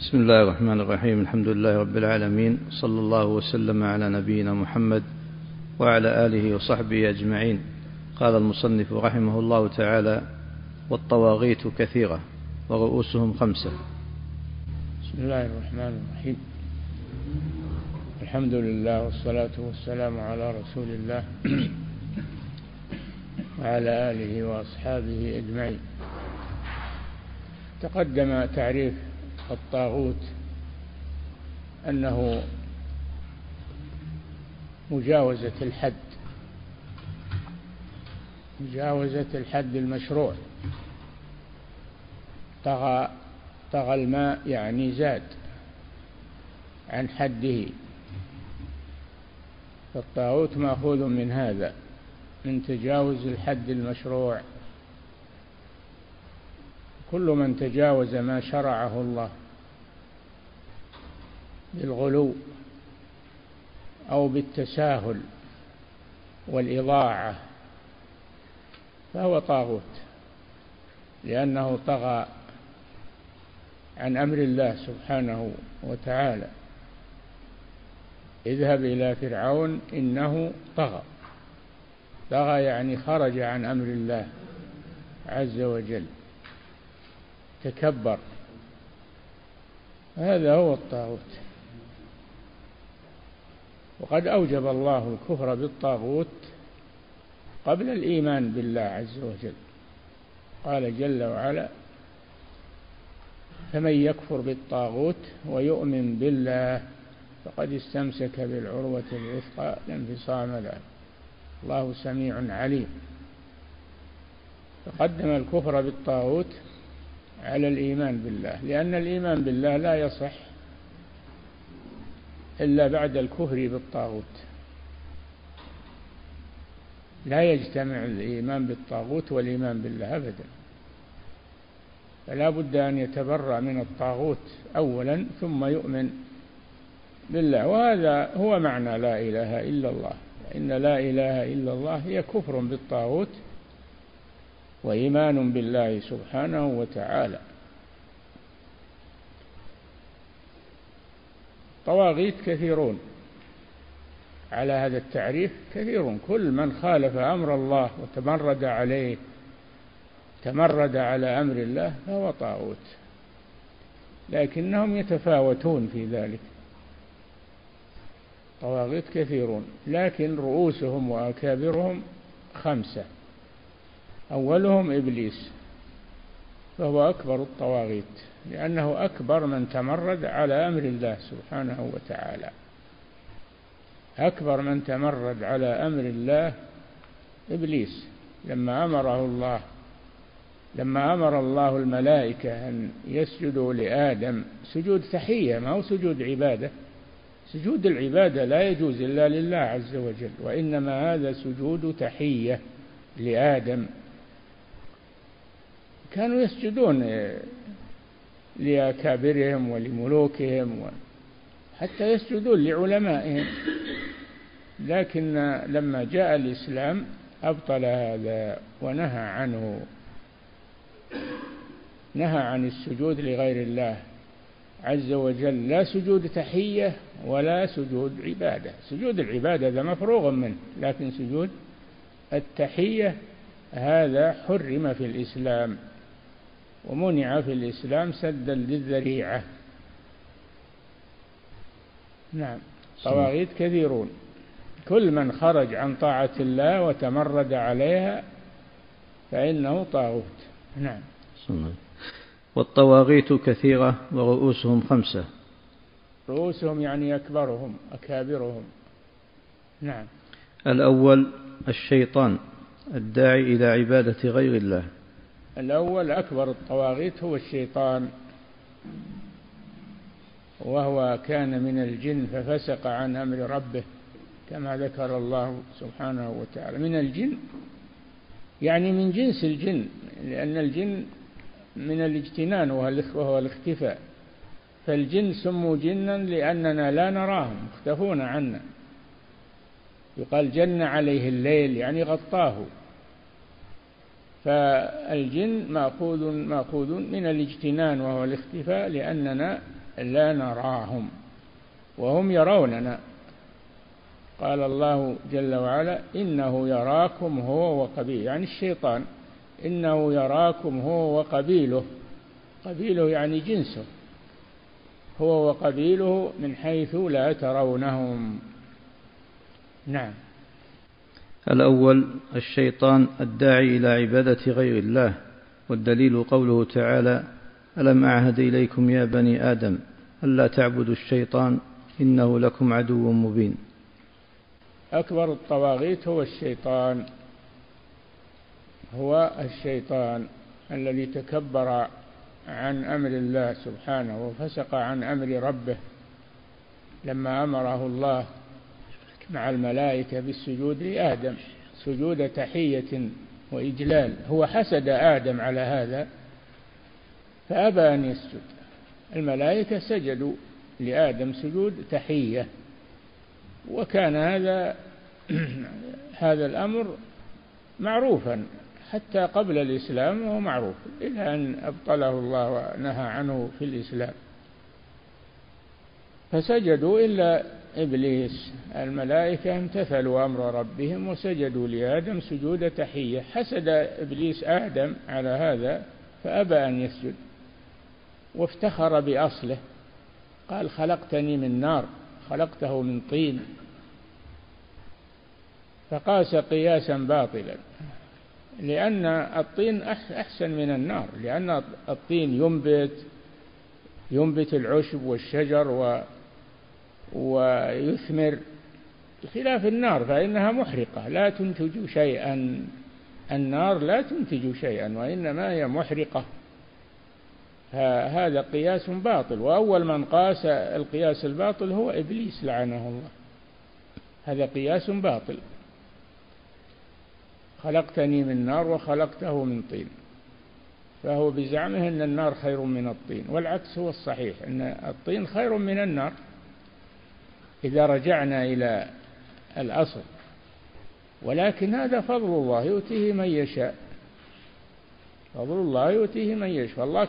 بسم الله الرحمن الرحيم. الحمد لله رب العالمين، صلى الله وسلم على نبينا محمد وعلى آله وصحبه أجمعين. قال المصنف رحمه الله تعالى: والطواغيت كثيرة ورؤوسهم 5. بسم الله الرحمن الرحيم. الحمد لله والصلاة والسلام على رسول الله وعلى آله وأصحابه أجمعين. تقدم تعريف الطاغوت أنه مجاوزة الحد المشروع. طغى الماء يعني زاد عن حده، فالطاغوت مأخوذ من هذا، من تجاوز الحد المشروع. كل من تجاوز ما شرعه الله بالغلو أو بالتساهل والإضاعة فهو طاغوت، لأنه طغى عن أمر الله سبحانه وتعالى. اذهب إلى فرعون إنه طغى يعني خرج عن أمر الله عز وجل، تكبر. هذا هو الطاغوت. وقد أوجب الله الكفر بالطاغوت قبل الإيمان بالله عز وجل. قال جل وعلا: فمن يكفر بالطاغوت ويؤمن بالله فقد استمسك بالعروة الوثقى لا انفصام لها، الله سميع عليم. فقدم الكفر بالطاغوت على الإيمان بالله، لأن الإيمان بالله لا يصح إلا بعد الكفر بالطاغوت. لا يجتمع الإيمان بالطاغوت والإيمان بالله أبدا، فلا بد أن يتبرأ من الطاغوت أولا ثم يؤمن بالله. وهذا هو معنى لا إله إلا الله. إن لا إله إلا الله هي كفر بالطاغوت وإيمان بالله سبحانه وتعالى. طواغيت كثيرون على هذا التعريف، كثيرون. كل من خالف أمر الله وتمرد عليه، تمرد على أمر الله، فهو طاغوت، لكنهم يتفاوتون في ذلك. طواغيت كثيرون، لكن رؤوسهم وأكابرهم 5. أولهم إبليس، فهو أكبر الطواغيت، لأنه أكبر من تمرد على أمر الله سبحانه وتعالى. أكبر من تمرد على أمر الله إبليس، لما أمر الله الملائكة أن يسجدوا لآدم سجود تحية، ما هو سجود عبادة. سجود العبادة لا يجوز إلا لله عز وجل، وإنما هذا سجود تحية لآدم. كانوا يسجدون لأكابرهم ولملوكهم، حتى يسجدون لعلمائهم، لكن لما جاء الإسلام أبطل هذا ونهى عنه، نهى عن السجود لغير الله عز وجل، لا سجود تحية ولا سجود عبادة. سجود العبادة هذا مفروغ منه، لكن سجود التحية هذا حرم في الإسلام ومنع في الإسلام سدا للذريعة. نعم، طواغيت كثيرون. كل من خرج عن طاعة الله وتمرد عليها فإنه طاغوت. نعم. والطواغيت كثيرة ورؤوسهم 5. رؤوسهم يعني أكبرهم أكابرهم. نعم. الأول الشيطان الداعي إلى عبادة غير الله. الأول أكبر الطواغيت هو الشيطان، وهو كان من الجن ففسق عن أمر ربه، كما ذكر الله سبحانه وتعالى. من الجن يعني من جنس الجن، لأن الجن من الاجتنان وهو الاختفاء، فالجن سموا جنا لأننا لا نراهم، مختفون عنا. يقال جن عليه الليل يعني غطاه. فالجن مأخوذ من الاجتنان وهو الاختفاء، لأننا لا نراهم وهم يروننا. قال الله جل وعلا إنه يراكم هو وقبيله، يعني الشيطان إنه يراكم هو وقبيله، قبيله يعني جنسه، هو وقبيله من حيث لا ترونهم. نعم. الأول الشيطان الداعي إلى عبادة غير الله، والدليل قوله تعالى ألم أعهد إليكم يا بني آدم ألا تعبدوا الشيطان إنه لكم عدو مبين. أكبر الطواغيت هو الشيطان، هو الشيطان الذي تكبر عن أمر الله سبحانه وفسق عن أمر ربه لما أمره الله مع الملائكة بالسجود لآدم سجود تحية وإجلال. هو حسد آدم على هذا فأبى أن يسجد. الملائكة سجدوا لآدم سجود تحية، وكان هذا الأمر معروفا حتى قبل الإسلام، وهو معروف إلى أن أبطله الله ونهى عنه في الإسلام. فسجدوا إلا إبليس، الملائكة امتثلوا أمر ربهم وسجدوا لآدم سجود تحية. حسد إبليس آدم على هذا فأبى أن يسجد، وافتخر بأصله، قال خلقتني من نار خلقته من طين، فقاس قياسا باطلا، لأن الطين أحسن من النار، لأن الطين ينبت العشب والشجر ويثمر، بخلاف النار فإنها محرقة لا تنتج شيئا. النار لا تنتج شيئا وإنما هي محرقة. هذا قياس باطل، وأول من قاس القياس الباطل هو إبليس لعنه الله. هذا قياس باطل، خلقتني من نار وخلقته من طين، فهو بزعمه أن النار خير من الطين، والعكس هو الصحيح، أن الطين خير من النار إذا رجعنا إلى الأصل. ولكن هذا فضل الله يؤتيه من يشاء، فضل الله يؤتيه من يشاء. فالله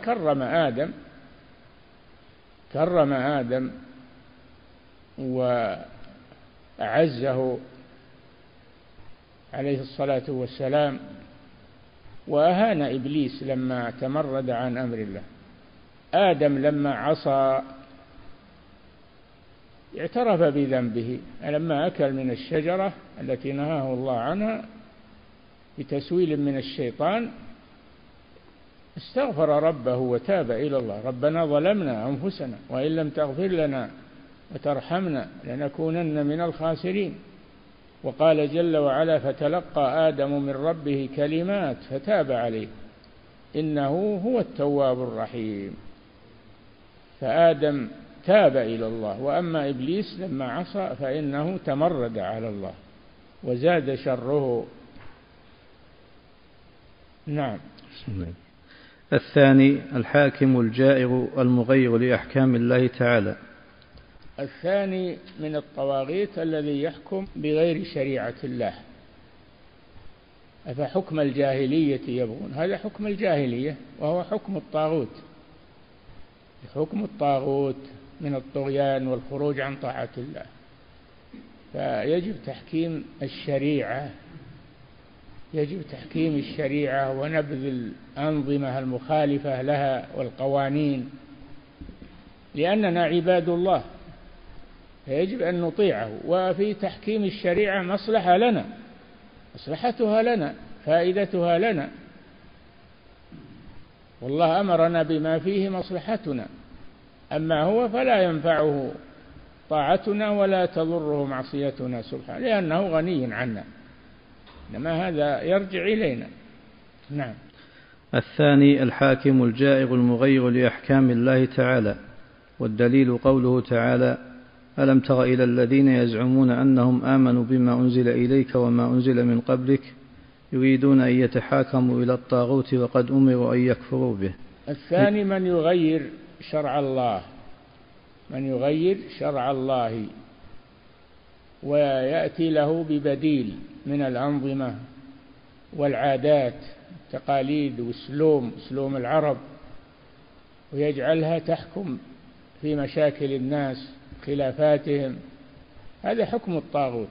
كرم آدم وأعزه عليه الصلاة والسلام، وأهان إبليس لما تمرد عن أمر الله. آدم لما عصى اعترف بذنبه لما أكل من الشجرة التي نهاه الله عنها بتسويل من الشيطان، استغفر ربه وتاب إلى الله. ربنا ظلمنا أنفسنا وإن لم تغفر لنا وترحمنا لنكونن من الخاسرين. وقال جل وعلا فتلقى آدم من ربه كلمات فتاب عليه إنه هو التواب الرحيم. فآدم تاب إلى الله، وأما إبليس لما عصى فإنه تمرد على الله وزاد شره. نعم. الثاني الحاكم الجائر المغير لأحكام الله تعالى. الثاني من الطواغيت الذي يحكم بغير شريعة الله. أفحكم الجاهلية يبغون، هذا حكم الجاهلية وهو حكم الطاغوت، حكم الطاغوت من الطغيان والخروج عن طاعة الله. فيجب تحكيم الشريعة، يجب تحكيم الشريعة ونبذ الأنظمة المخالفة لها والقوانين، لأننا عباد الله فيجب أن نطيعه. وفي تحكيم الشريعة مصلحة لنا، مصلحتها لنا، فائدتها لنا، والله أمرنا بما فيه مصلحتنا، أما هو فلا ينفعه طاعتنا ولا تضره معصيتنا سبحانه، لأنه غني عنا، إنما هذا يرجع إلينا. نعم. الثاني الحاكم الجائر المغير لأحكام الله تعالى، والدليل قوله تعالى ألم تر إلى الذين يزعمون أنهم آمنوا بما أنزل إليك وما أنزل من قبلك يريدون أن يتحاكموا إلى الطاغوت وقد أمروا أن يكفروا به. الثاني من يغير شرع الله، من يغير شرع الله ويأتي له ببديل من الأنظمة والعادات التقاليد وسلوم العرب، ويجعلها تحكم في مشاكل الناس خلافاتهم، هذا حكم الطاغوت.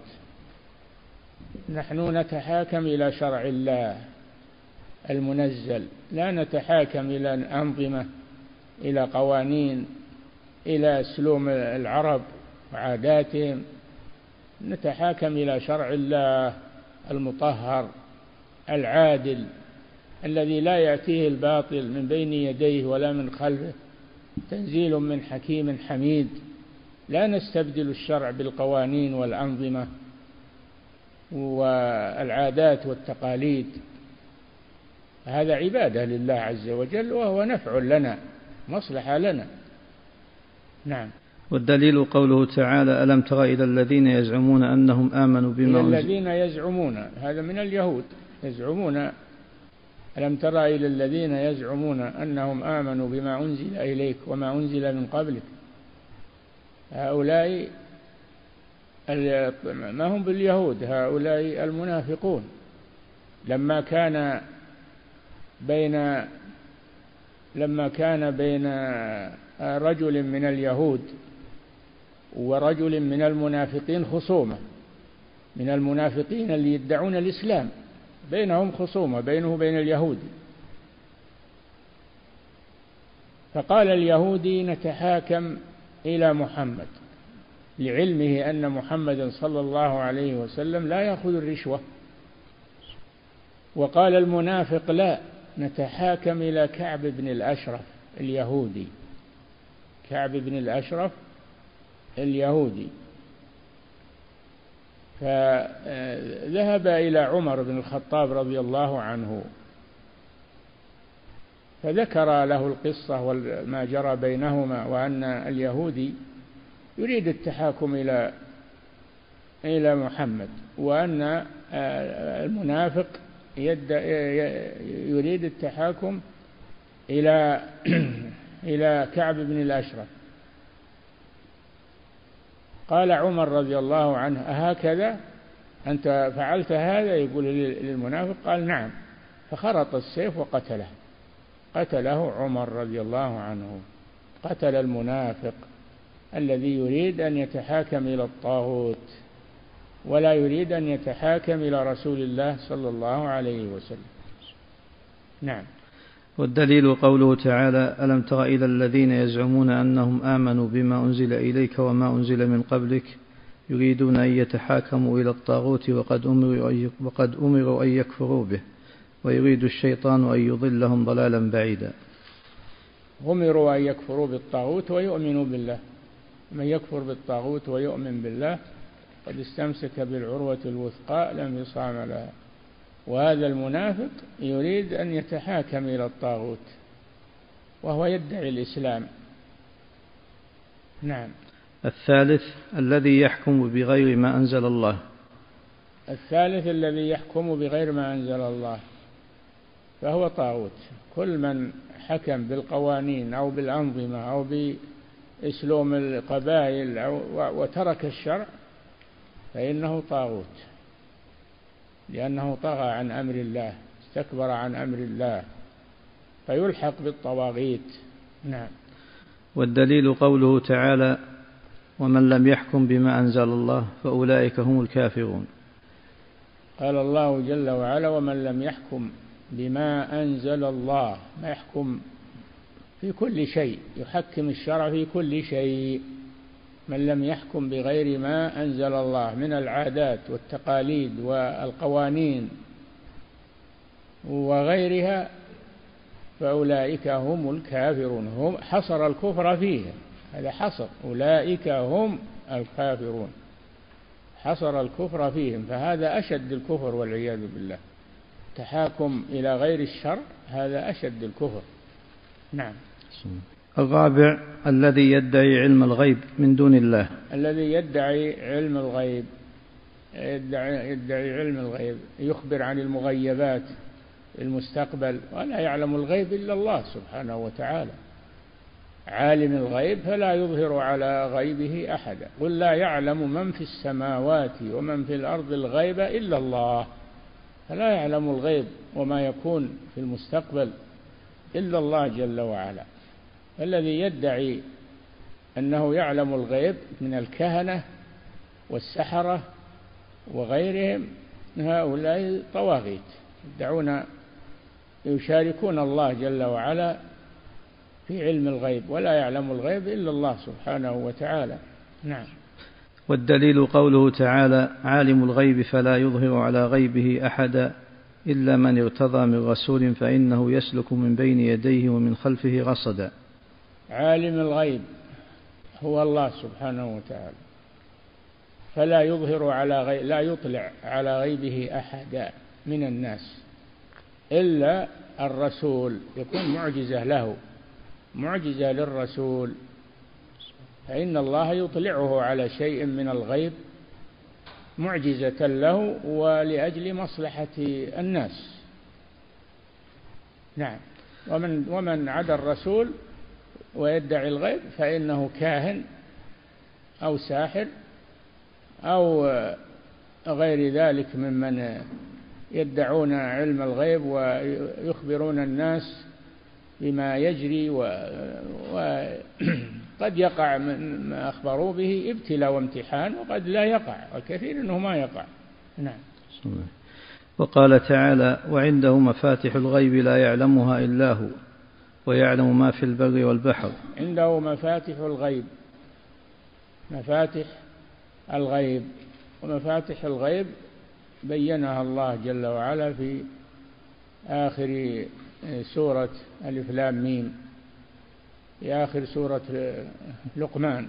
نحن نتحاكم إلى شرع الله المنزل، لا نتحاكم إلى أنظمة، إلى قوانين، إلى سلوم العرب وعاداتهم، نتحاكم إلى شرع الله المطهر العادل الذي لا يأتيه الباطل من بين يديه ولا من خلفه، تنزيل من حكيم حميد. لا نستبدل الشرع بالقوانين والأنظمة والعادات والتقاليد، هذا عبادة لله عز وجل، وهو نفع لنا، مصلحة لنا. نعم. والدليل قوله تعالى: ألم تر إلى الذين يزعمون أنهم آمنوا بما أنزل. الذين يزعمون هذا من اليهود، يزعمون. ألم تر إلى الذين يزعمون أنهم آمنوا بما أنزل إليك وما أنزل من قبلك. هؤلاء ما هم باليهود، هؤلاء المنافقون. لما كان بين رجل من اليهود ورجل من المنافقين خصومة، من المنافقين اللي يدعون الإسلام، بينهم خصومة بينه وبين اليهود. فقال اليهودي: نتحاكم إلى محمد، لعلمه أن محمدا صلى الله عليه وسلم لا يأخذ الرشوة. وقال المنافق: لا، نتحاكم إلى كعب بن الأشرف اليهودي، كعب بن الأشرف اليهودي. فذهب إلى عمر بن الخطاب رضي الله عنه، فذكر له القصة وما جرى بينهما، وأن اليهودي يريد التحاكم إلى محمد، وأن المنافق يريد التحاكم إلى كعب بن الأشرف. قال عمر رضي الله عنه: أهكذا أنت فعلت هذا؟ يقول للمنافق. قال: نعم. فخرط السيف وقتله، قتله عمر رضي الله عنه، قتل المنافق الذي يريد أن يتحاكم إلى الطاغوت ولا يريد أن يتحاكم إلى رسول الله صلى الله عليه وسلم. نعم. والدليل قوله تعالى: ألم تر إلى الذين يزعمون أنهم آمنوا بما أنزل إليك وما أنزل من قبلك يريدون أن يتحاكموا إلى الطاغوت وقد أمروا أن يكفروا به ويريد الشيطان أن يضلهم ضلالا بعيدا. أمروا أن يكفروا بالطاغوت ويؤمنوا بالله، من يكفر بالطاغوت ويؤمن بالله قد استمسك بالعروة الوثقى لا انفصام لها. وهذا المنافق يريد أن يتحاكم إلى الطاغوت وهو يدعي الإسلام. نعم. الثالث الذي يحكم بغير ما أنزل الله. الثالث الذي يحكم بغير ما أنزل الله فهو طاغوت. كل من حكم بالقوانين أو بالأنظمة أو بأسلوب القبائل وترك الشرع فإنه طاغوت، لأنه طغى عن أمر الله، استكبر عن أمر الله، فيلحق بالطواغيت. نعم. والدليل قوله تعالى: ومن لم يحكم بما أنزل الله فأولئك هم الكافرون. قال الله جل وعلا: ومن لم يحكم بما أنزل الله، ما يحكم في كل شيء، يحكم الشرع في كل شيء. من لم يحكم بغير ما أنزل الله من العادات والتقاليد والقوانين وغيرها فأولئك هم الكافرون. هم حصر الكفر فيهم، هذا حصر، أولئك هم الكافرون، حصر الكفر فيهم، فهذا أشد الكفر والعياذ بالله. تحاكم إلى غير الشرع هذا أشد الكفر. نعم. الرابع الذي يدعي علم الغيب من دون الله. الذي يدعي علم الغيب، يدعي علم الغيب، يخبر عن المغيبات المستقبل، ولا يعلم الغيب إلا الله سبحانه وتعالى. عالم الغيب فلا يظهر على غيبه أحدا. قل لا يعلم من في السماوات ومن في الأرض الغيب إلا الله. فلا يعلم الغيب وما يكون في المستقبل إلا الله جل وعلا. الذي يدعي أنه يعلم الغيب من الكهنة والسحرة وغيرهم، هؤلاء طواغيت يدعون يشاركون الله جل وعلا في علم الغيب، ولا يعلم الغيب إلا الله سبحانه وتعالى. نعم. والدليل قوله تعالى: عالم الغيب فلا يظهر على غيبه أحدا إلا من ارتضى من رسول فإنه يسلك من بين يديه ومن خلفه رصدا. عالم الغيب هو الله سبحانه وتعالى، فلا يظهر لا يطلع على غيبه أحدا من الناس إلا الرسول، يكون معجزة له، معجزة للرسول، فإن الله يطلعه على شيء من الغيب معجزة له ولأجل مصلحة الناس. نعم. ومن عدا الرسول ويدعي الغيب فإنه كاهن أو ساحر أو غير ذلك ممن يدعون علم الغيب ويخبرون الناس بما يجري، وقد يقع من ما أخبروا به ابتلاء وامتحان، وقد لا يقع، والكثير أنه ما يقع. نعم. وقال تعالى: وعنده مفاتح الغيب لا يعلمها إلا هو ويعلم ما في البر والبحر. عنده مفاتح الغيب، مفاتح الغيب، ومفاتح الغيب بينها الله جل وعلا في آخر سورة ألف لام ميم، في آخر سورة لقمان: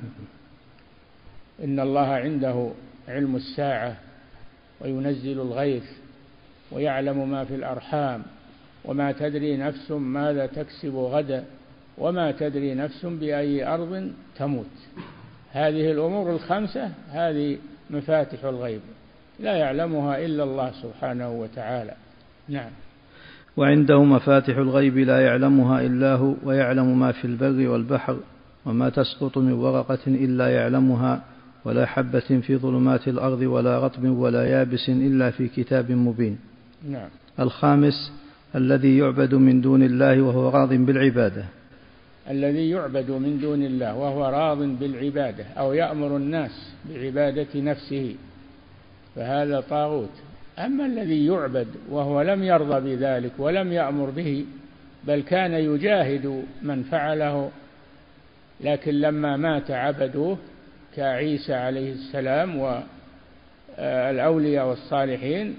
إن الله عنده علم الساعة وينزل الغيث ويعلم ما في الأرحام وما تدري نفس ماذا تكسب غدا وما تدري نفس بأي أرض تموت. هذه الأمور الخمسة هذه مفاتح الغيب لا يعلمها إلا الله سبحانه وتعالى. نعم. وعنده مفاتح الغيب لا يعلمها إلا هو ويعلم ما في البر والبحر وما تسقط من ورقة إلا يعلمها ولا حبة في ظلمات الأرض ولا رطب ولا يابس إلا في كتاب مبين. نعم. الخامس: الذي يعبد من دون الله وهو راض بالعبادة. الذي يعبد من دون الله وهو راض بالعبادة أو يأمر الناس بعبادة نفسه فهذا طاغوت. أما الذي يعبد وهو لم يرضى بذلك ولم يأمر به بل كان يجاهد من فعله، لكن لما مات عبدوه كعيسى عليه السلام والأولياء والصالحين،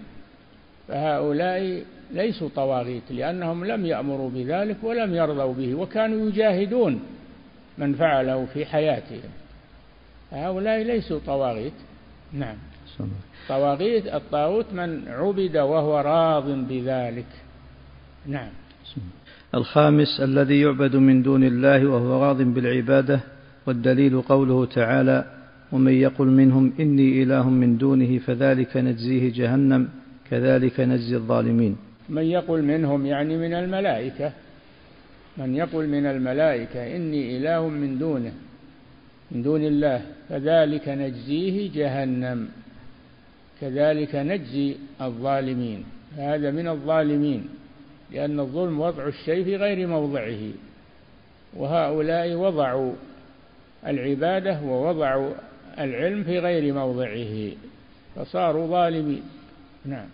فهؤلاء ليسوا طواغيت لأنهم لم يأمروا بذلك ولم يرضوا به وكانوا يجاهدون من فعله في حياتهم، هؤلاء ليسوا طواغيت. نعم. طواغيت الطاغوت من عبد وهو راض بذلك. نعم. الخامس: الذي يعبد من دون الله وهو راض بالعبادة. والدليل قوله تعالى: ومن يقل منهم إني إله من دونه فذلك نجزيه جهنم كذلك نجزي الظالمين. من يقل منهم يعني من الملائكة، من يقل من الملائكة إني إله من دونه من دون الله فذلك نجزيه جهنم كذلك نجزي الظالمين. هذا من الظالمين، لأن الظلم وضع الشيء في غير موضعه، وهؤلاء وضعوا العبادة ووضعوا العلم في غير موضعه فصاروا ظالمين. نعم.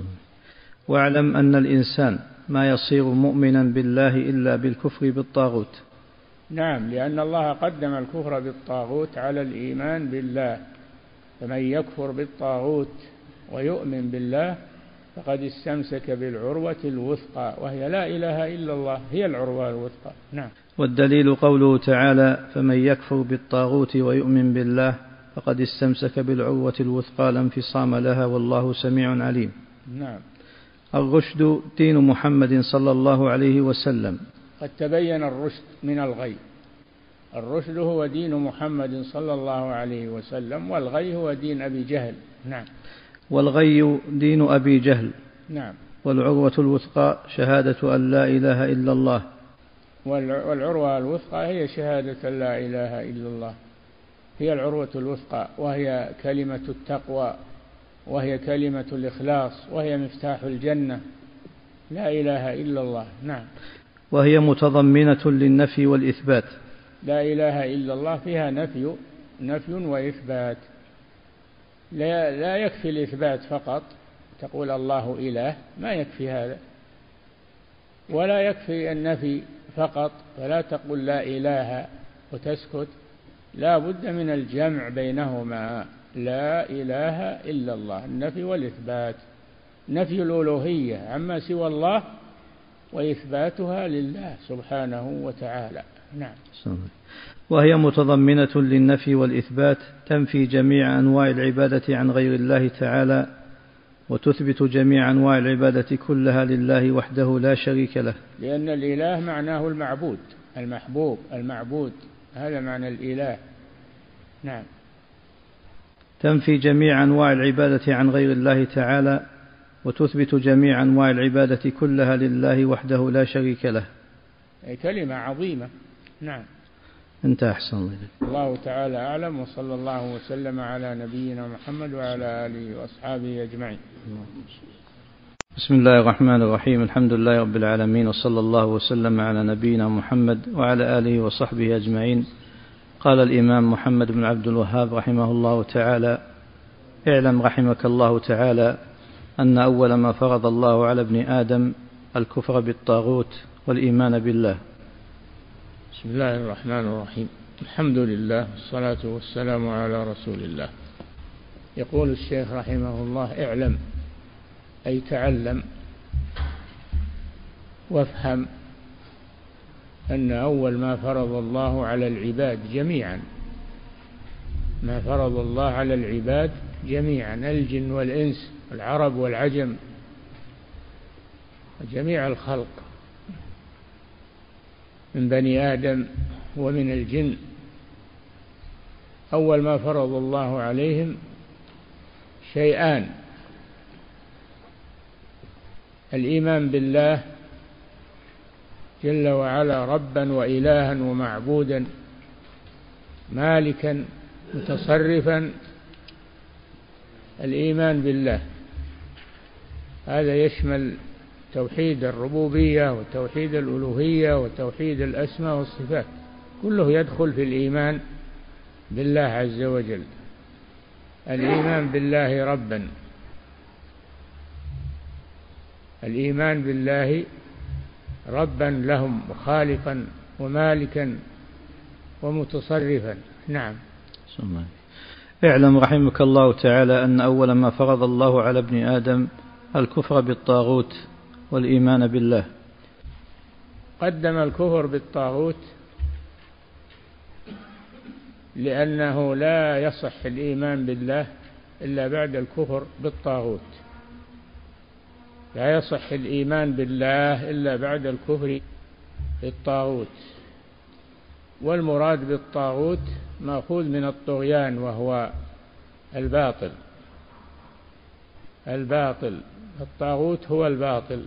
واعلم أن الإنسان ما يصير مؤمنا بالله إلا بالكفر بالطاغوت. نعم، لأن الله قدم الكفر بالطاغوت على الإيمان بالله، فمن يكفر بالطاغوت ويؤمن بالله فقد استمسك بالعروة الوثقى وهي لا إله إلا الله، هي العروة الوثقى. نعم. والدليل قوله تعالى: فمن يكفر بالطاغوت ويؤمن بالله فقد استمسك بالعروة الوثقى لا انفصام لها والله سميع عليم. نعم. الرشد دين محمد صلى الله عليه وسلم. قد تبين الرشد من الغي. الرشد هو دين محمد صلى الله عليه وسلم، والغي هو دين أبي جهل. نعم. والغي دين أبي جهل. نعم. والعروة الوثقى شهادة أن لا إله إلا الله. والعروة الوثقى هي شهادة لا إله إلا الله، هي العروة الوثقى، وهي كلمة التقوى، وهي كلمة الإخلاص، وهي مفتاح الجنة، لا إله إلا الله. نعم. وهي متضمنة للنفي والإثبات. لا إله إلا الله فيها نفي وإثبات. لا يكفي الإثبات فقط، تقول الله إله، ما يكفي هذا، ولا يكفي النفي فقط، فلا تقول لا إله وتسكت، لا بد من الجمع بينهما. لا إله إلا الله، النفي والإثبات، نفي الألوهية عما سوى الله وإثباتها لله سبحانه وتعالى. نعم. وهي متضمنة للنفي والإثبات، تنفي جميع أنواع العبادة عن غير الله تعالى، وتثبت جميع أنواع العبادة كلها لله وحده لا شريك له. لأن الإله معناه المعبود، المحبوب، المعبود، هذا معنى الإله. نعم. تنفي جميع أنواع العبادة عن غير الله تعالى، وتثبت جميع أنواع العبادة كلها لله وحده لا شريك له. أي كلمة عظيمة. نعم. انتهى. أحسن الله تعالى أعلم، وصلى الله وسلم على نبينا محمد وعلى آله وأصحابه أجمعين. بسم الله الرحمن الرحيم. الحمد لله رب العالمين، وصلى الله وسلم على نبينا محمد وعلى آله وصحبه أجمعين. قال الإمام محمد بن عبد الوهاب رحمه الله تعالى: اعلم رحمك الله تعالى أن أول ما فرض الله على ابن آدم الكفر بالطاغوت والإيمان بالله. بسم الله الرحمن الرحيم. الحمد لله والصلاة والسلام على رسول الله. يقول الشيخ رحمه الله: اعلم، أي تعلم وافهم أن أول ما فرض الله على العباد جميعا، ما فرض الله على العباد جميعا، الجن والإنس، العرب والعجم، جميع الخلق من بني آدم ومن الجن، أول ما فرض الله عليهم شيئان: الإيمان بالله جل وعلا ربا وإلها ومعبودا، مالكا متصرفا. الإيمان بالله هذا يشمل توحيد الربوبية وتوحيد الألوهية وتوحيد الأسماء والصفات، كله يدخل في الإيمان بالله عز وجل. الإيمان بالله ربا، الإيمان بالله ربا لهم وخالقا ومالكا ومتصرفا. نعم. اعلم رحمك الله تعالى أن أول ما فرض الله على ابن آدم الكفر بالطاغوت والإيمان بالله. قدم الكفر بالطاغوت لأنه لا يصح الإيمان بالله إلا بعد الكفر بالطاغوت، لا يصح الإيمان بالله إلا بعد الكفر بالطاغوت. والمراد بالطاغوت مأخوذ من الطغيان، وهو الباطل. الطاغوت هو الباطل،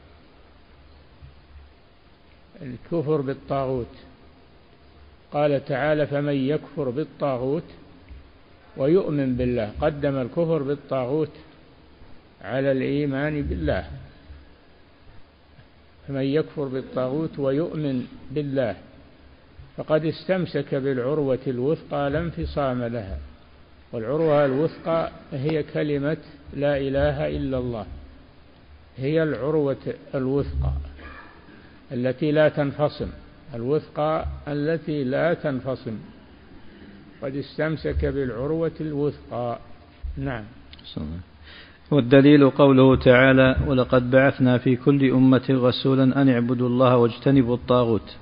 الكفر بالطاغوت. قال تعالى: فمن يكفر بالطاغوت ويؤمن بالله. قدم الكفر بالطاغوت على الإيمان بالله. فمن يكفر بالطاغوت ويؤمن بالله فقد استمسك بالعروة الوثقى لا انفصام لها. والعروة الوثقى هي كلمة لا إله إلا الله، هي العروة الوثقى التي لا تنفصم، الوثقى التي لا تنفصم. قد استمسك بالعروة الوثقى. نعم. والدليل قوله تعالى: ولقد بعثنا في كل أمة رسولا أن اعبدوا الله واجتنبوا الطاغوت.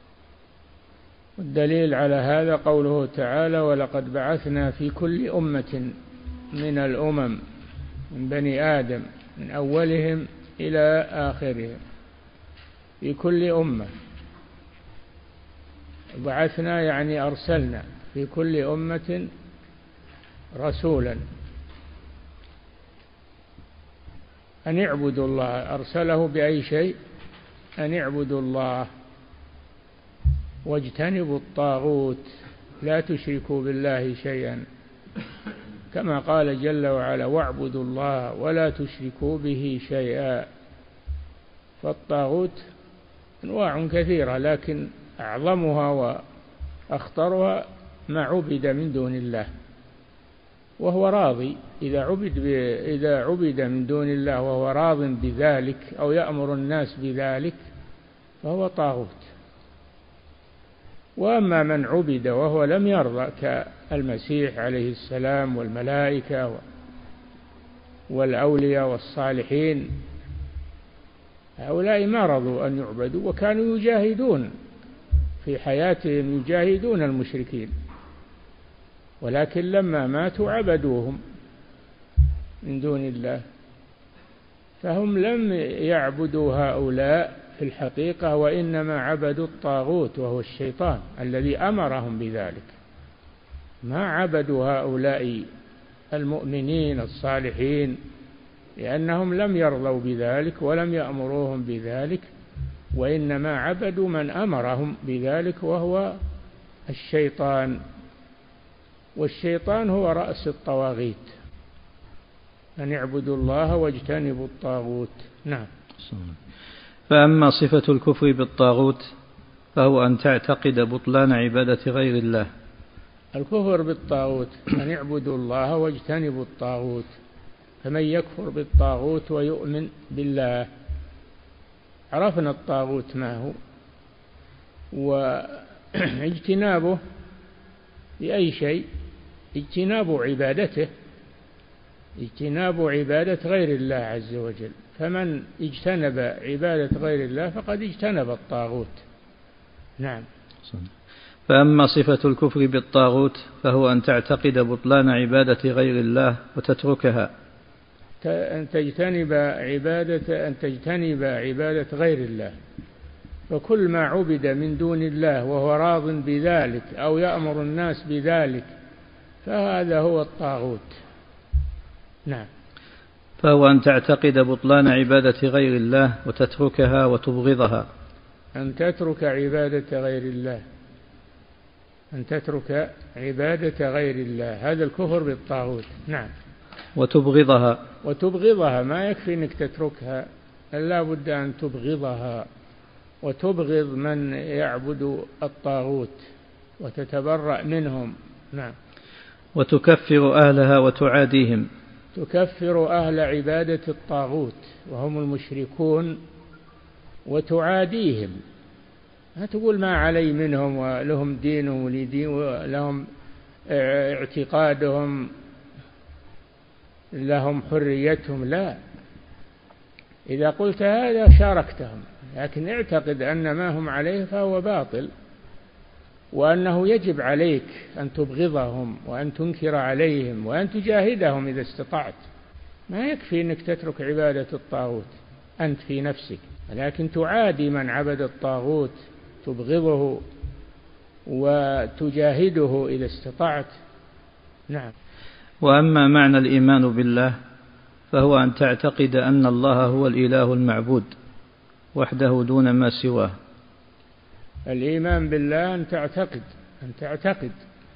والدليل على هذا قوله تعالى: ولقد بعثنا في كل أمة من الأمم، من بني آدم، من أولهم إلى آخرهم، في كل أمة. بعثنا يعني أرسلنا في كل أمة رسولا أن اعبدوا الله. أرسله بأي شيء؟ أن اعبدوا الله واجتنبوا الطاغوت، لا تشركوا بالله شيئا، كما قال جل وعلا: واعبدوا الله ولا تشركوا به شيئا. فالطاغوت أنواع كثيرة، لكن أعظمها أخطرها ما عبد من دون الله وهو راضي. إذا عبد من دون الله وهو راض بذلك أو يأمر الناس بذلك فهو طاغوت. وأما من عبد وهو لم يرضى كالمسيح عليه السلام والملائكة والأولياء والصالحين، هؤلاء ما رضوا أن يعبدوا وكانوا يجاهدون في حياتهم، يجاهدون المشركين، ولكن لما ماتوا عبدوهم من دون الله. فهم لم يعبدوا هؤلاء في الحقيقة، وإنما عبدوا الطاغوت وهو الشيطان الذي أمرهم بذلك. ما عبدوا هؤلاء المؤمنين الصالحين لأنهم لم يرضوا بذلك ولم يأمروهم بذلك، وإنما عبدوا من أمرهم بذلك وهو الشيطان. والشيطان هو رأس الطواغيت، أن اعبدوا الله واجتنبوا الطاغوت. نعم. فأما صفة الكفر بالطاغوت فهو أن تعتقد بطلان عبادة غير الله. الكفر بالطاغوت أن اعبدوا الله واجتنبوا الطاغوت. فمن يكفر بالطاغوت ويؤمن بالله، عرفنا الطاغوت ما هو، واجتنابه بأي شيء، اجتناب عبادته، اجتناب عبادة غير الله عز وجل. فمن اجتنب عبادة غير الله فقد اجتنب الطاغوت. نعم. فأما صفة الكفر بالطاغوت فهو أن تعتقد بطلان عبادة غير الله وتتركها. أن تجتنب عبادة غير الله. فكل ما عبد من دون الله وهو راض بذلك أو يأمر الناس بذلك فهذا هو الطاغوت. نعم. فهو أن تعتقد بطلان عبادة غير الله وتتركها وتبغضها. أن تترك عبادة غير الله، أن تترك عبادة غير الله، هذا الكفر بالطاغوت. نعم. وتبغضها ما يكفي أنك تتركها، لا بد أن تبغضها، وتبغض من يعبد الطاغوت وتتبرأ منهم. نعم. وتكفر أهلها وتعاديهم. تكفر أهل عبادة الطاغوت وهم المشركون وتعاديهم. لا تقول ما علي منهم ولهم دينهم ولدين ولهم اعتقادهم لهم حريتهم، لا. إذا قلت هذا شاركتهم، لكن اعتقد أن ما هم عليه فهو باطل، وأنه يجب عليك أن تبغضهم وأن تنكر عليهم وأن تجاهدهم إذا استطعت. ما يكفي أنك تترك عبادة الطاغوت أنت في نفسك، لكن تعادي من عبد الطاغوت، تبغضه وتجاهده إذا استطعت. نعم. وأما معنى الإيمان بالله فهو أن تعتقد أن الله هو الإله المعبود وحده دون ما سواه. الإيمان بالله أن تعتقد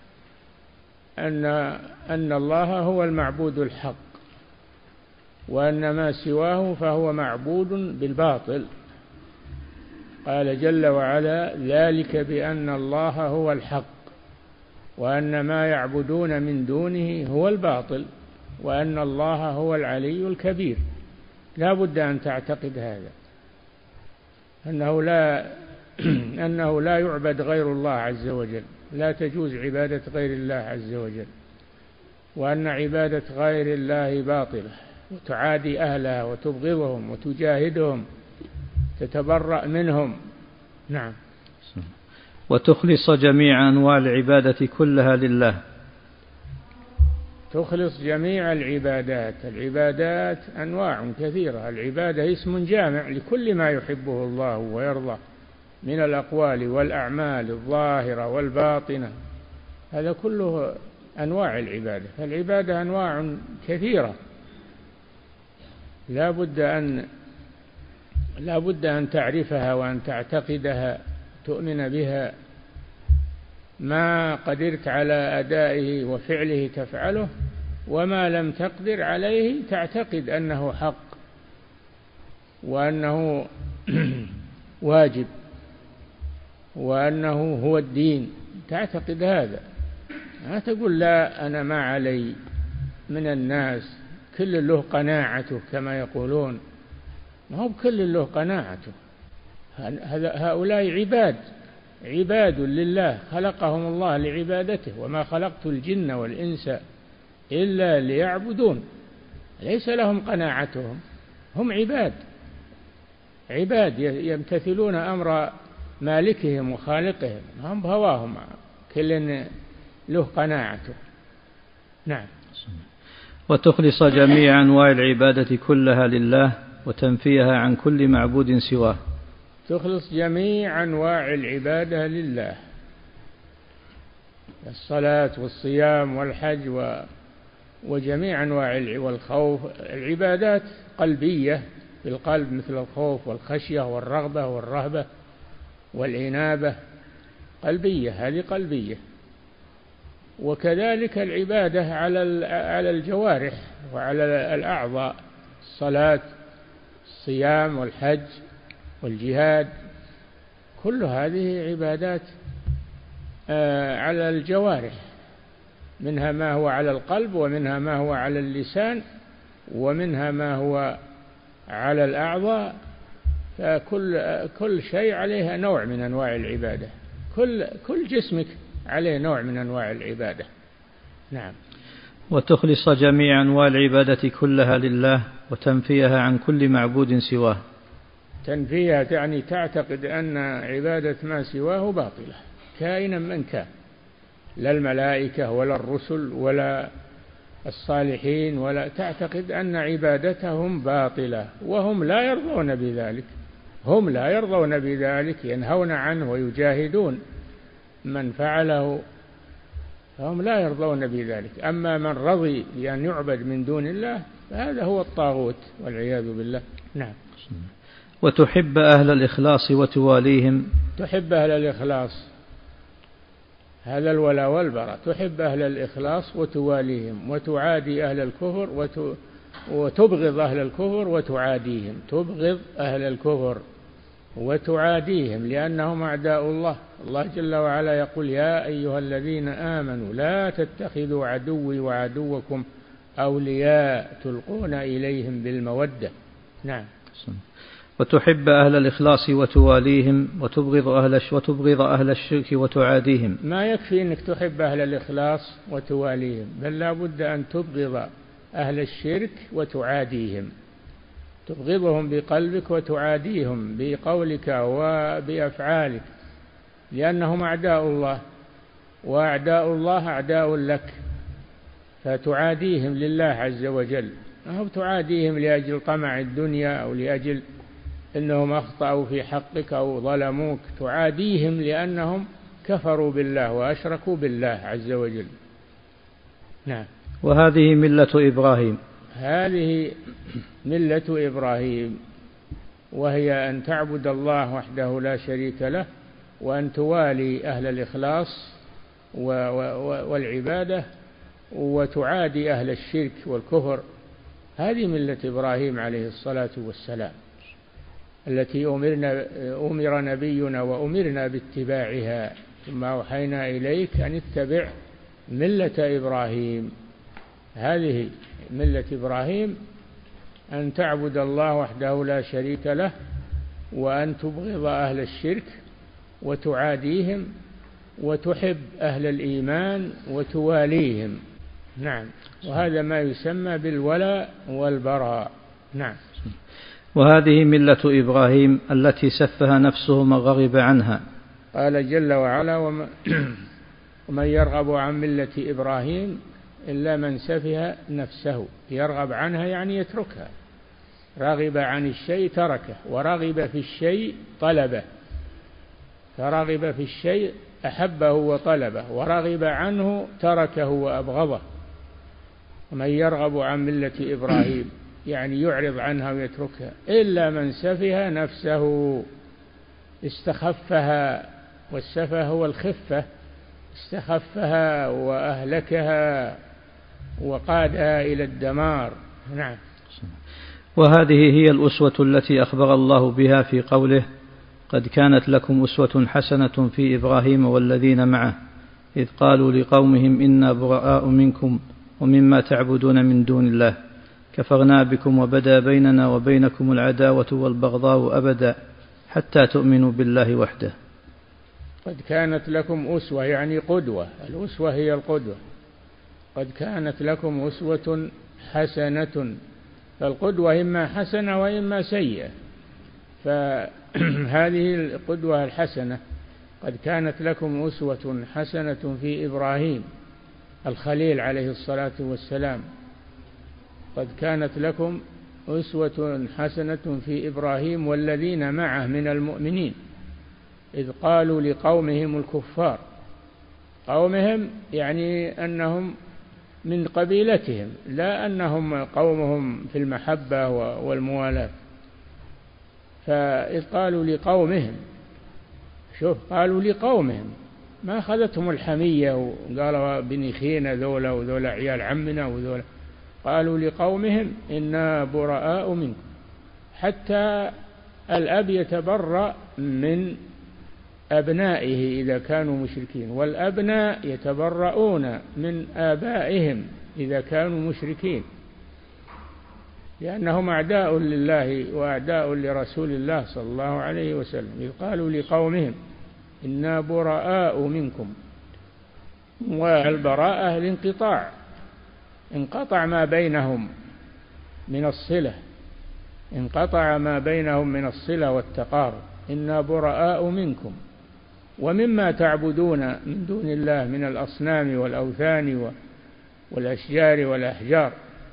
أن الله هو المعبود الحق، وأن ما سواه فهو معبود بالباطل. قال جل وعلا: ذلك بأن الله هو الحق وأن ما يعبدون من دونه هو الباطل وأن الله هو العلي الكبير. لا بد أن تعتقد هذا، أنه لا يعبد غير الله عز وجل، لا تجوز عبادة غير الله عز وجل، وأن عبادة غير الله باطلة، وتعادي أهلها وتبغضهم وتجاهدهم، تتبرأ منهم. نعم. وتخلص جميع أنواع العبادة كلها لله. تخلص جميع العبادات أنواع كثيرة. العبادة اسم جامع لكل ما يحبه الله ويرضى من الأقوال والأعمال الظاهرة والباطنة، هذا كله أنواع العبادة. فالعبادة أنواع كثيرة، لا بد أن تعرفها وأن تعتقدها، تؤمن بها. ما قدرت على أدائه وفعله تفعله، وما لم تقدر عليه تعتقد أنه حق وأنه واجب وأنه هو الدين. تعتقد هذا، ما تقول لا أنا ما علي من الناس، كل له قناعته كما يقولون. ما هو كل له قناعته، هؤلاء عباد لله، خلقهم الله لعبادته، وما خلقت الجن والإنس إلا ليعبدون. ليس لهم قناعتهم، هم عباد يمتثلون أمر مالكهم وخالقهم، هم بهواهم، كل له قناعته. نعم. وتخلص جميع أنواع العبادة كلها لله وتنفيها عن كل معبود سواه. تخلص جميع أنواع العبادة لله، الصلاة والصيام والحج وجميع أنواع والخوف. العبادات قلبية بالقلب، مثل الخوف والخشية والرغبة والرهبة والإنابة، قلبية، هذه قلبية. وكذلك العبادة على الجوارح وعلى الأعضاء، الصلاة، الصيام والحج والجهاد، كل هذه عبادات على الجوارح، منها ما هو على القلب، ومنها ما هو على اللسان، ومنها ما هو على الأعضاء. فكل شيء عليها نوع من أنواع العبادة، كل جسمك عليه نوع من أنواع العبادة. نعم. وتخلص جميع أنواع العبادة كلها لله وتنفيها عن كل معبود سواه. تنفيها يعني تعتقد أن عبادة ما سواه باطلة، كائنا من كان، لا الملائكة ولا الرسل ولا الصالحين، ولا تعتقد أن عبادتهم باطلة، وهم لا يرضون بذلك، هم لا يرضون بذلك، ينهون عنه ويجاهدون من فعله، فهم لا يرضون بذلك. أما من رضي بأن يعبد من دون الله فهذا هو الطاغوت والعياذ بالله. نعم. وتحب أهل الإخلاص وتواليهم. تحب أهل الإخلاص، هذا الولاء والبراء، تحب أهل الإخلاص وتواليهم، وتعادي أهل الكفر وتبغض أهل الكفر وتعاديهم، تبغض أهل الكفر وتعاديهم لأنهم أعداء الله. الله جل وعلا يقول: يا أيها الذين آمنوا لا تتخذوا عدوي وعدوكم أولياء تلقون إليهم بالمودة. نعم. وتحب أهل الإخلاص وتواليهم وتبغض أهل الشرك وتعاديهم. ما يكفي أنك تحب أهل الإخلاص وتواليهم، بل لا بد أن تبغض أهل الشرك وتعاديهم، تبغضهم بقلبك وتعاديهم بقولك وبأفعالك، لأنهم أعداء الله، وأعداء الله أعداء لك، فتعاديهم لله عز وجل، ما هو تعاديهم لأجل طمع الدنيا أو لأجل أنهم أخطأوا في حقك أو ظلموك، تعاديهم لأنهم كفروا بالله وأشركوا بالله عز وجل. نعم. وهذه ملة إبراهيم. هذه ملة إبراهيم، وهي أن تعبد الله وحده لا شريك له، وأن توالي أهل الإخلاص والعبادة، وتعادي أهل الشرك والكفر. هذه ملة إبراهيم عليه الصلاة والسلام التي أمر نبينا وأمرنا باتباعها، ثم أوحينا إليك أن اتبع ملة إبراهيم. هذه ملة إبراهيم، أن تعبد الله وحده لا شريك له، وأن تبغض أهل الشرك وتعاديهم، وتحب أهل الإيمان وتواليهم. نعم. وهذا ما يسمى بالولاء والبراء. نعم. وهذه ملة إبراهيم التي سفها نفسه من رغب عنها. قال جل وعلا: ومن يرغب عن ملة إبراهيم إلا من سفه نفسه. يرغب عنها يعني يتركها، رغب عن الشيء تركه، ورغب في الشيء طلبه، فرغب في الشيء أحبه وطلبه، ورغب عنه تركه وأبغضه. ومن يرغب عن ملة إبراهيم يعني يعرض عنها ويتركها، إلا من سفه نفسه، استخفها، والسفه هو الخفة، استخفها وأهلكها وقادها إلى الدمار. نعم. وهذه هي الأسوة التي أخبر الله بها في قوله: قد كانت لكم أسوة حسنة في إبراهيم والذين معه إذ قالوا لقومهم إنا براء منكم ومما تعبدون من دون الله كفرنا بكم وبدا بيننا وبينكم العداوة والبغضاء أبدا حتى تؤمنوا بالله وحده. قد كانت لكم أسوة يعني قدوة، الأسوة هي القدوة. قد كانت لكم أسوة حسنة، فالقدوة إما حسنة وإما سيئة، فهذه القدوة الحسنة قد كانت لكم أسوة حسنة في إبراهيم الخليل عليه الصلاة والسلام. قد كانت لكم أسوة حسنة في إبراهيم والذين معه من المؤمنين إذ قالوا لقومهم الكفار، قومهم يعني أنهم من قبيلتهم، لا أنهم قومهم في المحبة والموالاة. فإذ قالوا لقومهم، شوف قالوا لقومهم، ما أخذتهم الحمية وقالوا بني خينا ذولا وذولا عيال عمنا وذولا، قالوا لقومهم إنا براء منكم. حتى الأب يتبرأ من أبنائه إذا كانوا مشركين، والأبناء يتبرؤون من آبائهم إذا كانوا مشركين، لأنهم أعداء لله وأعداء لرسول الله صلى الله عليه وسلم. إذ قالوا لقومهم إنا براء منكم، والبراءة الانقطاع، انقطع ما بينهم من الصلة، انقطع ما بينهم من الصلة والتقارب. إنا براء منكم ومما تعبدون من دون الله من الأصنام والأوثان والأشجار والأحجار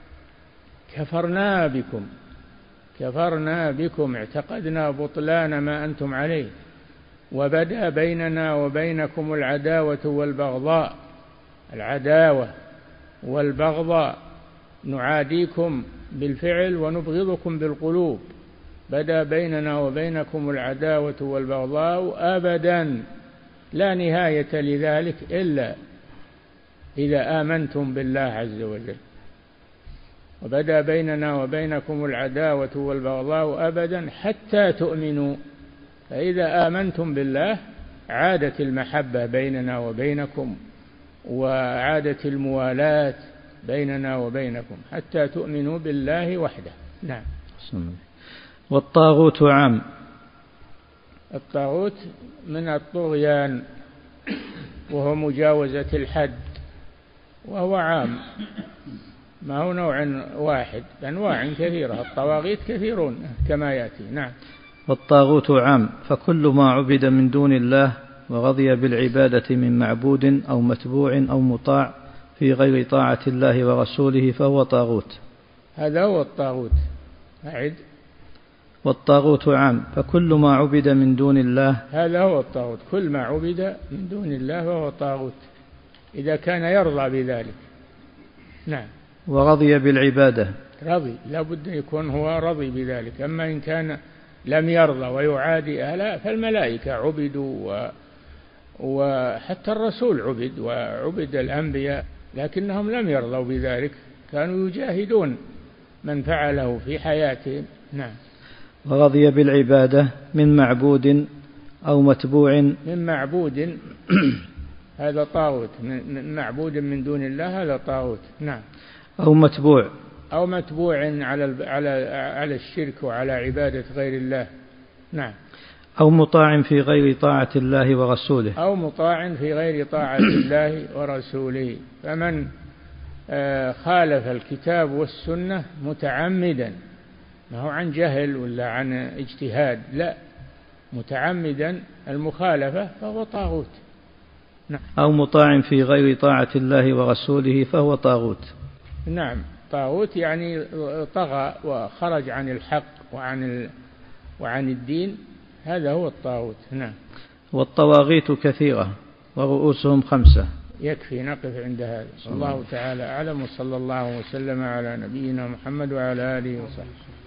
كفرنا بكم اعتقدنا بطلان ما أنتم عليه وبدأ بيننا وبينكم العداوة والبغضاء. العداوة والبغضاء، نعاديكم بالفعل ونبغضكم بالقلوب. بدأ بيننا وبينكم العداوة والبغضاء أبدا لا نهاية لذلك إلا إذا آمنتم بالله عز وجل. وبدأ بيننا وبينكم العداوة والبغضاء أبدا حتى تؤمنوا، فإذا آمنتم بالله عادت المحبة بيننا وبينكم وعادت الموالاة بيننا وبينكم حتى تؤمنوا بالله وحده. نعم. والطاغوت عام. الطاغوت من الطغيان وهو مجاوزة الحد، وهو عام، ما هو نوع واحد، أنواع كثيرة، الطواغيت كثيرون كما يأتي. نعم. والطاغوت عام، فكل ما عبد من دون الله ورضي بالعبادة من معبود أو متبوع أو مطاع في غير طاعة الله ورسوله فهو طاغوت. هذا هو الطاغوت. أعد. والطاغوت عام، فكل ما عبد من دون الله. هذا هو الطاغوت، كل ما عبد من دون الله فهو طاغوت إذا كان يرضى بذلك. نعم. ورضي بالعبادة. رضي، لا بد يكون هو رضي بذلك. أما إن كان لم يرضى ويعادي أهله، فالملائكة عبدوا وحتى الرسول عبد وعبد الأنبياء، لكنهم لم يرضوا بذلك، كانوا يجاهدون من فعله في حياتهم. نعم. ورضي بالعبادة من معبود أو متبوع. من معبود هذا طاغوت، من معبود من دون الله هذا طاغوت. نعم. أو متبوع. أو متبوع على الشرك وعلى عبادة غير الله. نعم. أو مطاع في غير طاعة الله ورسوله. أو مطاع في غير طاعة الله ورسوله. فمن خالف الكتاب والسنة متعمدا، ما هو عن جهل ولا عن اجتهاد، لا، متعمدا المخالفة فهو طاغوت. نعم. أو مطاع في غير طاعة الله ورسوله فهو طاغوت. نعم. طاغوت يعني طغى وخرج عن الحق وعن الدين، هذا هو الطاغوت. نعم. والطواغيت كثيرة ورؤوسهم 5. يكفي نقف عند هذا. الله تعالى أعلم، وصلى الله وسلم على نبينا محمد وعلى آله وصحبه.